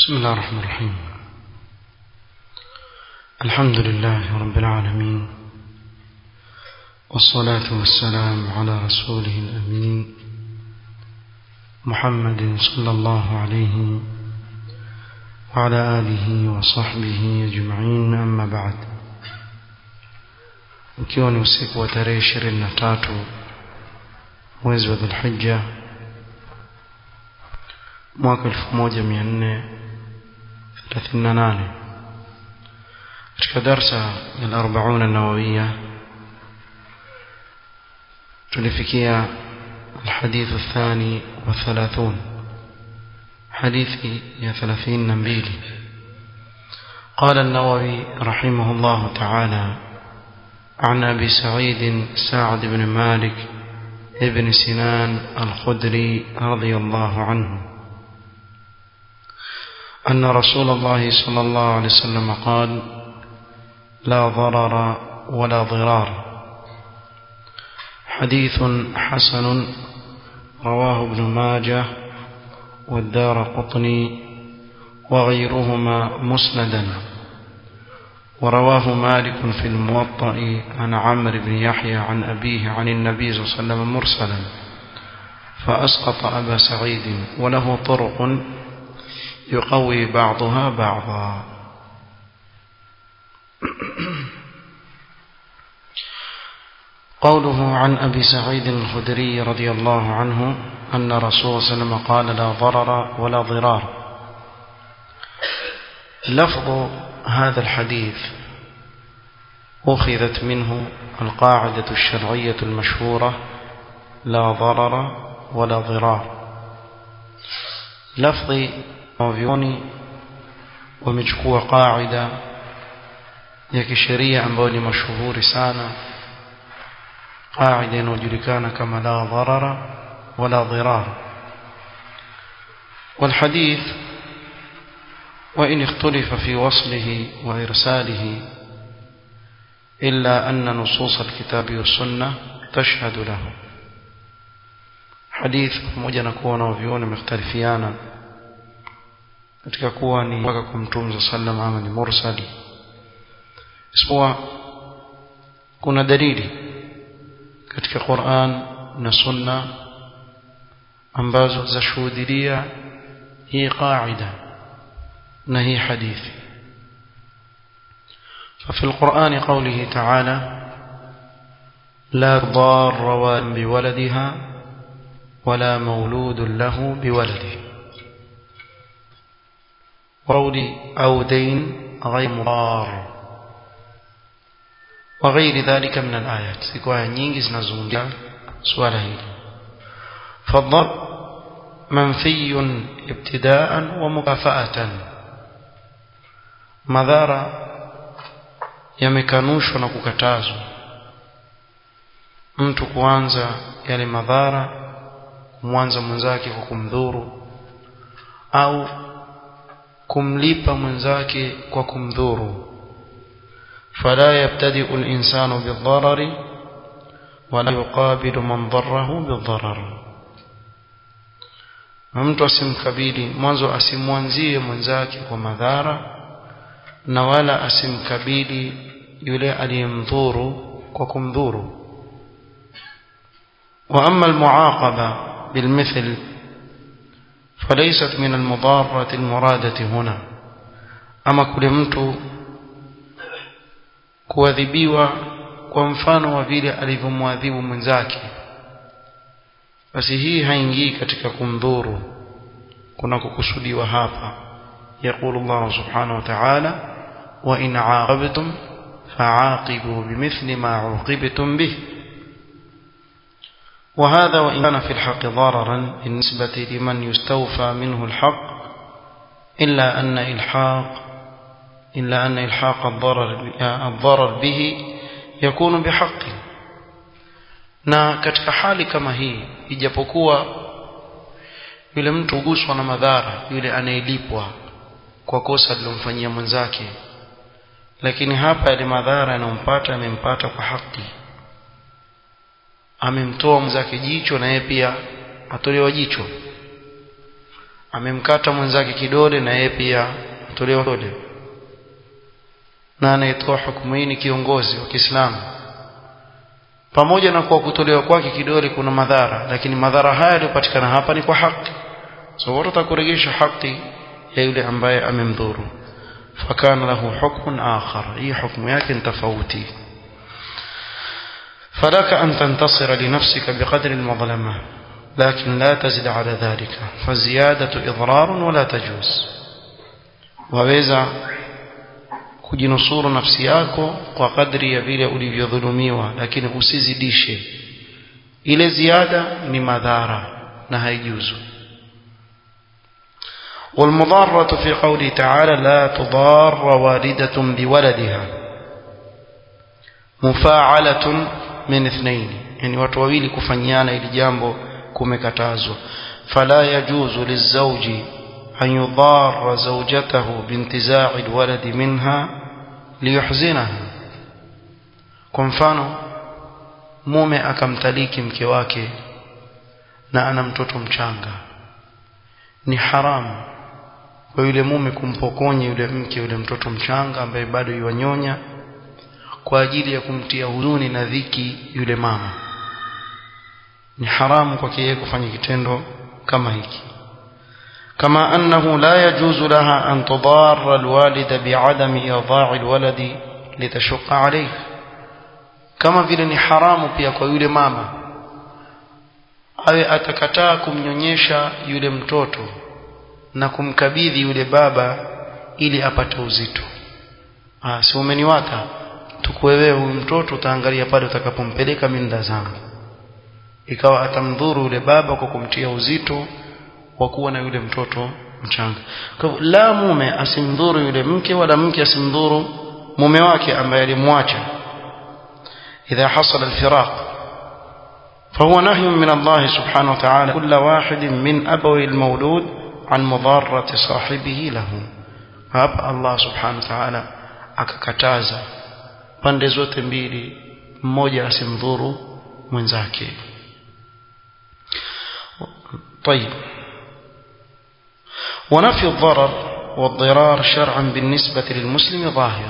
بسم الله الرحمن الرحيم. الحمد لله رب العالمين، والصلاة والسلام على رسوله الأمين محمد صلى الله عليه وعلى آله وصحبه أجمعين، أما بعد. ukiwa ni usiku wa tarehe 23 mwezi wa Dhulhijja mwaka 1438 katika darsa ya 40 an-Nawawiyya tulifikia الحديث الثاني والثلاثون، حديث يا 32. قال النووي رحمه الله تعالى: عن أبي سعيد سعد بن مالك ابن سنان الخدري رضي الله عنه أن رسول الله صلى الله عليه وسلم قال: لا ضرر ولا ضرار. حديث حسن رواه ابن ماجه والدارقطني وغيرهما مسندا، ورواه مالك في الموطأ عن عمرو بن يحيى عن أبيه عن النبي صلى الله عليه وسلم مرسلا، فأسقط أبا سعيد، وله طرق يقوي بعضها بعضا. قوله عن أبي سعيد الخدري رضي الله عنه أن رسول صلى الله عليه وسلم قال: لا ضرر ولا ضرار. لفظ هذا الحديث أخذت منه القاعدة الشرعية المشهورة: لا ضرر ولا ضرار. لفظ موفيوني ومجكوة قاعدة يكشرية أنبوني مشهور سانا، قاعدة وجلكان كما لا ضرر ولا ضرار. والحديث وإن اختلف في وصله وإرساله إلا أن نصوص الكتاب والسنة تشهد له. حديث مmoja kuwa na vioni mختلفiana katika kuwa ni mpaka kwa Mtume sallam ama ni mursali, isipokuwa kuna dalili katika Qur'an na Sunna ambazo zashuhudia hii qaida na hii hadithi. ففي القرآن قوله تعالى: لا ضار والد بولدها ولا مولود له بولده، قول أو دين غير مضار، وغير ذلك من الآيات. سيكون nyingi zinazungumzia swala hili. فالضرر منفي ابتداء ومكافأة. madhara yamekanushwa na kukatazwa. Mtu kuanza yale madhara kumwanza mwenzake kwa kumdhuru au kumlipa mwenzake kwa kumdhuru. فلا يبتدئ الإنسان بالضرر ولا يقابل من ضره بالضرر. mtu asimkabili mwanzo, asimwanzie mwenzake kwa madhara na wala asimkabili yule aliyemdhuru kwa kumdhuru. وأما المعاقبة بالمثل فليست من المضارة المرادة هنا. أما كل mtu kuadhibiwa kwa mfano wa vile alivyomwadhibu mwenzake, basi hii haingii katika kumdhuru kuna kukusudiwa hapa. يقول الله سبحانه وتعالى: وإن عاقبتم فعاقبوا بمثل ما عوقبتم به. وهذا وإن كان في الحق ضررا بالنسبة لمن يستوفى منه الحق، إلا أن إلحاق الضرر به يكون بحق. na katika hali kama hii, ijapokuwa yule mtu huguswa na madhara, yule anayelipwa kwa kosa alilomfanyia mwenzake, lakini hapa yale madhara yanayompata amempata kwa haki. Amemtoa mwenzake jicho na yeye pia atolewa jicho, amemkata mwenzake kidole na yeye pia atolewa kidole, na anayetoa hukumu hii ni kiongozi wa Kiislamu. Pamoja na kwa kutolewa kwake kidole kuna madhara, lakini madhara haya yaliyopatikana hapa ni kwa haki, so watu watakurejesha haki ya yule ambaye amemdhuru. Fakana lahu hukmun akhar, hii hukumu yake ni tofauti. falaka an tantasira li nafsika biqadri almadhlama lakin la tazid ala dhalika faziyadatu idrar wala tajuz. waweza kujinusuru nafsi yako kwa kadri ya vile ulivyodhulumiwa, lakini usizidishe. Ile ziada ni madhara na haijuzu. والمضارة في قوله تعالى لا تضار والدة بولدها مفاعلة من اثنين، يعني watu wawili kufanyiana ili jambo kumekatazwa. فلا يجوز للزوج أن يضار زوجته بانتزاع الولد منها ليحزنها. kwa mfano mume akamtaliki mke wake na ana mtoto mchanga, ni haramu kwa yule mume kumpokonya yule mke yule mtoto mchanga ambaye bado yuanyonya kwa ajili ya kumtia huzuni na dhiki yule mama. Ni haramu kwake yeye kufanya kitendo kama hiki. kama annahu la yajuzu laha an tudarra alwalida bi'adami idha'i alwaladi litashqa alayhi, kama vile ni haramu pia kwa yule mama awe atakataa kumnyonyesha yule mtoto na kumkabidhi yule baba ili apate uzito. Si umeniwata tukuwewe huyu mtoto, utaangalia pale utakapompeleka minda zangu, ikawa atamdhuru yule baba kwa kumtia uzito wa kuwa na yule mtoto mchanga. Kwa hivyo la mume asimdhuru yule mke wala mke asimdhuru mume wake ambaye alimwacha. idha hasala alfiraq فهو نهي من الله سبحانه وتعالى كل واحد من أبوي المولود عن مضارة صاحبه له. hapa Allah subhanahu wa ta'ala akakataza pande zote mbili, mmoja asimdhuru mwenzake. طيب ونفي الضرر والضرار شرعا بالنسبة للمسلم ظاهر.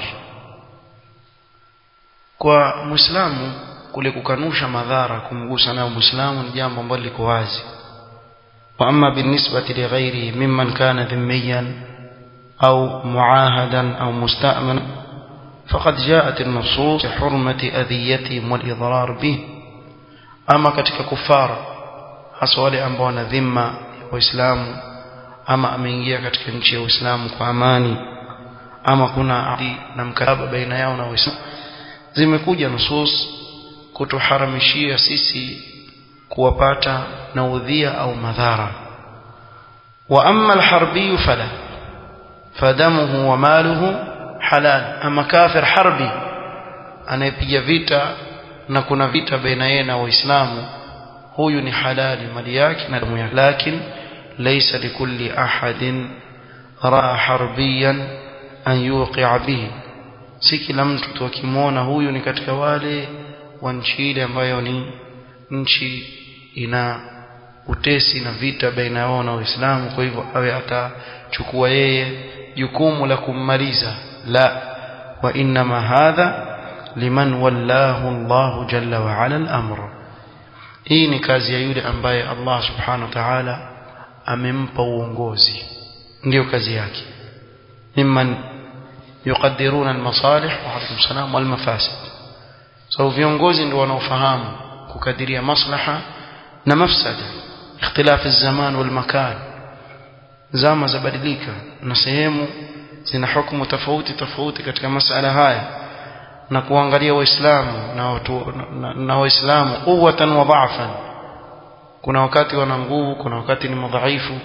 kwa muislamu kule kukanusha madhara kumgusa nayo muislamu ni jambo ambalo liko wazi. wa amma binisbati li ghairi mimman kana dhimmiyan au muahadan au musta'man faqad ja'at an-nusus bi hurmati adhiyatihim wal idrar bih. ama katika kufara, hasa wale ambao wana dhima ya Uislamu ama ameingia katika nchi ya Uislamu kwa amani, ama kuna ahadi na mkataba baina yao na Uislamu, zimekuja nusus kutuharamishia sisi kuwapata na udhia au madhara. wa amma alharbi fala fadamuhu wa maluhu halal. ama kafir harbi anayepiga vita na kuna vita baina yeye na Waislamu, huyu ni halali mali yake na damu yake. lakini laysa likulli ahadin raa harbiyan an yuqi'a bihi, si kila mtu tukimwona huyu ni katika wale wa nchi ile ambayo ni nchi ina utesi na vita baina yao na Waislamu, kwa hivyo awe atachukua yeye jukumu la kummaliza. la, wa inma hadha liman wallahu Allah jalla wa ala al-amr. hii ni kazi ya yule ambaye Allah subhanahu wa ta'ala amempa uongozi, ndio kazi yake. mimman yuqaddiruna al-masalih wa alaykum salam wal mafasid. so viongozi ndio wanaofahamu kukadiria maslaha na mafsada. ikhtilaf az-zaman wal makan, zama zabadilika na sehemu zina hukumu tofauti tofauti katika masala haya, na kuangalia Waislamu na Waislamu quwwatan wa dha'fan. kuna wakati wana nguvu, kuna wakati ni madhaifu,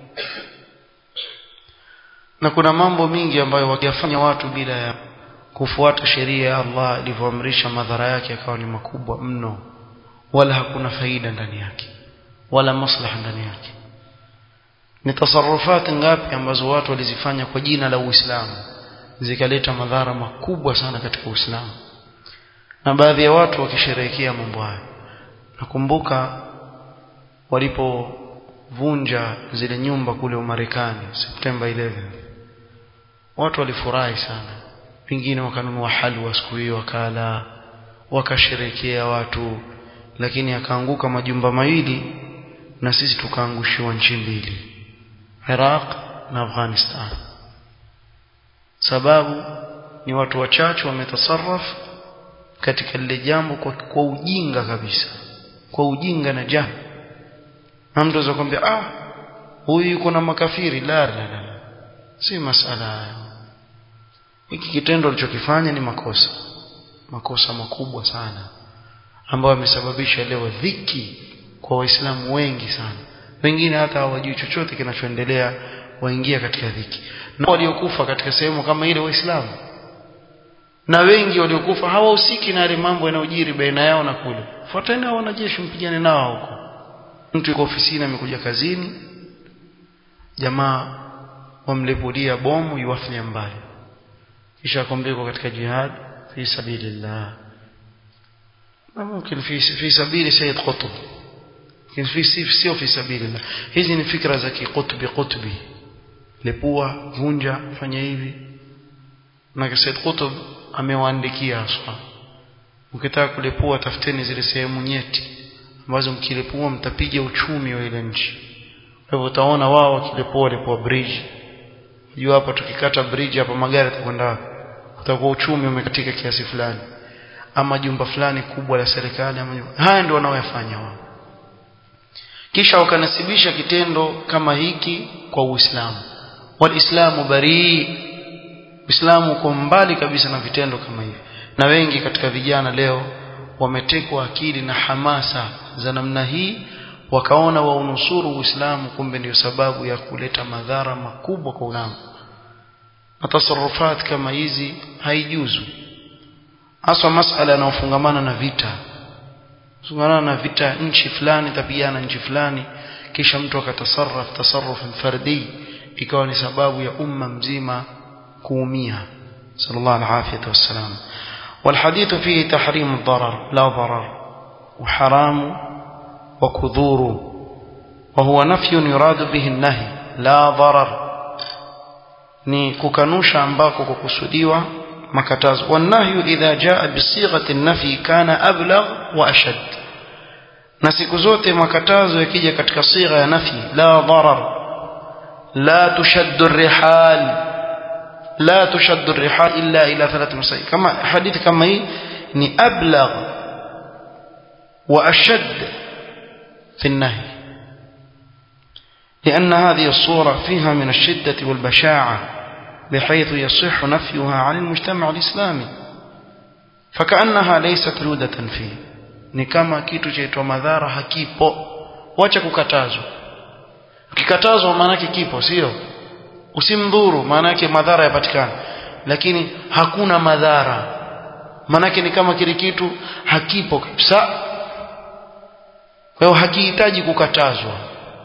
na kuna mambo mingi ambayo wakiyafanya watu bila ya kufuata sheria ya Allah ilivyoamrisha, madhara yake yakawa ni makubwa mno, wala hakuna faida ndani yake wala maslaha ndani yake. ni tasarrufati ngapi ambazo watu walizifanya kwa jina la Uislamu zikaleta madhara makubwa sana katika Uislamu, na baadhi ya watu wakisherehekea mambo hayo. nakumbuka vunja zile nyumba kule Umarekani September 11, watu walifurahi sana, wengine wakanunua halwa siku hiyo wakala, wakasherekea watu, lakini akaanguka majumba mawili na sisi tukaangushiwa nchi mbili, Iraq na Afghanistan. Sababu ni watu wachache wametasarraf katika lile jambo kwa ujinga kabisa, kwa ujinga na jahili. Na mtu anaweza kumwambia huyu yuko na makafiri. La, si masala hayo. Hiki kitendo alichokifanya ni makosa makubwa sana, ambayo yamesababisha leo dhiki kwa Waislamu wengi sana. Wengine hata hawajui chochote kinachoendelea, waingia katika dhiki. Na waliokufa katika sehemu kama ile Waislamu, na wengi waliokufa hawahusiki na yale mambo yanayojiri baina yao na kule. Fuateni hao wanajeshi, mpigane nao huko. Mtu yuko ofisini amekuja kazini, jamaa wamlepulia bomu yuwafanya mbali, kisha akombeko katika jihad fi sabilillah. Na mungkin fi sabili Sayyid Qutb, sio fi sabilillah. Hizi ni fikra za Qutbi, lepua, vunja, fanya hivi. Na Sayyid Qutb amewaandikia aswa, ukitaka kulepua tafuteni zile sehemu nyeti ambazo mkilepua mtapiga uchumi wa ile nchi. Kwa hivyo utaona wao wakilepua bridge. Unajua hapa tukikata bridge hapa magari yatakwenda, utakuwa uchumi umekatika kiasi fulani, ama jumba fulani kubwa la serikali ama haya ndio wanaoyafanya wao. Kisha wakanasibisha kitendo kama hiki kwa Uislamu. Walislamu bari, Uislamu uko mbali kabisa na vitendo kama hivi. Na wengi katika vijana leo wametekwa akili na hamasa za namna hii, wakaona waunusuru Uislamu, kumbe ndio sababu ya kuleta madhara makubwa kwa Uislamu. Na tasarrufat kama hizi haijuzu, hasa masala yanayofungamana na vita. Fungamana na vita, nchi fulani tapigana nchi fulani, kisha mtu akatasarraf tasarruf fardi, ikawa ni sababu ya umma mzima kuumia. Sallallahu alaihi wasallam. والحديث فيه تحريم الضرر لا ضرر، وحرام وكذور، وهو نفي يراد به النهي لا ضرر، ni kukanusha ambako kukusudiwa makatazo. والنهي إذا جاء بصيغة النفي كان أبلغ وأشد. na siku zote makatazo yakija katika sigha ya nafi, la darar, la tushaddu ar-rihal, لا تشد الرحال إلا إلى 3 مساجد. كما حديث كما هي ni أبلغ وأشد في النهي، لأن هذه الصورة فيها من الشدة والبشاعة بحيث يصح نفيها عن المجتمع الإسلامي، فكأنها ليست رودة فيه. ni kama kitu chaitwa madhara hakipo, wacha kukatazwa. Ukikatazwa maana yake kipo, sio? Usimdhuru maana yake madhara yapatikana, lakini hakuna madhara maana yake ni kama kile kitu hakipo kabisa. Kwa hiyo hakihitaji kukatazwa,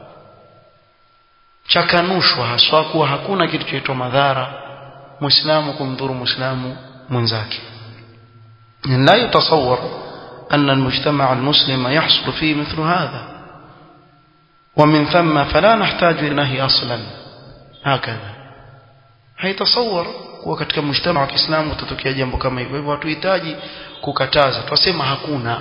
chakanushwa haswa kuwa hakuna kitu chaitwa madhara muislamu kumdhuru muislamu mwenzake. la yatasawwar anna almujtama' almuslima yahsul fihi mithlu hadha, ومن ثم فلا نحتاج إلى نهي أصلا. هكذا haitasawar kuwa katika mujtama wa Kiislamu kutatokea jambo kama hivyo. Hivyo hatuhitaji kukataza, tuseme hakuna.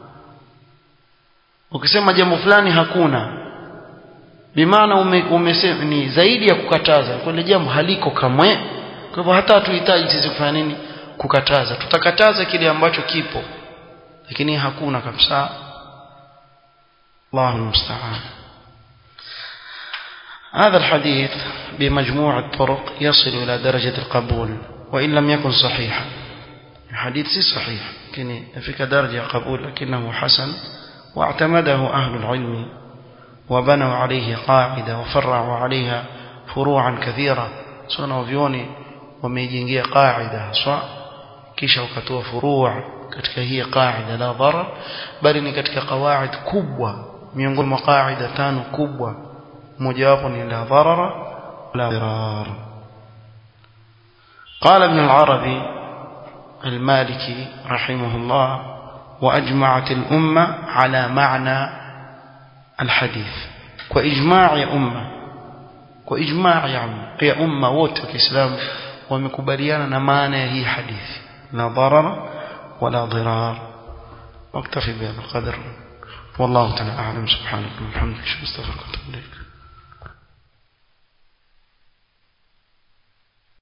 Ukisema jambo fulani hakuna, bimaana umesema ni zaidi ya kukataza, kwa ile jambo haliko kamwe. Kwa hivyo hata hatuhitaji sisi kufanya nini? Kukataza. Tutakataza kile ambacho kipo, lakini hakuna kabisa. Allahu musta'an. هذا الحديث بمجموع الطرق يصل إلى درجة القبول وإن لم يكن صحيحا. الحديث صحيح لكن فيك درجة قبول لكنه حسن، واعتمده أهل العلم وبنوا عليه قاعدة وفرعوا عليها فروعا كثيرة. سنة وفيوني وميجينجية قاعدة صح كيشا وكتوى فروع كتك هي قاعدة لا ضرر، بل إن كتك قواعد كبوة من قول مقاعدة تانو كبوة مجاب لا ضرر ولا ضرار. قال ابن العربي المالكي رحمه الله: وأجمعت الأمة على معنى الحديث. kwa ijmaa ya umma, kwa ijmaa ya umma wote wa Kiislamu wamekubaliana na maana ya hii hadithi, la darara wala dirar. واكتفي بهذا القدر والله تعالى أعلم. سبحانك وبحمدك أشهد أن لا إله إلا أنت أستغفرك وأتوب إليك.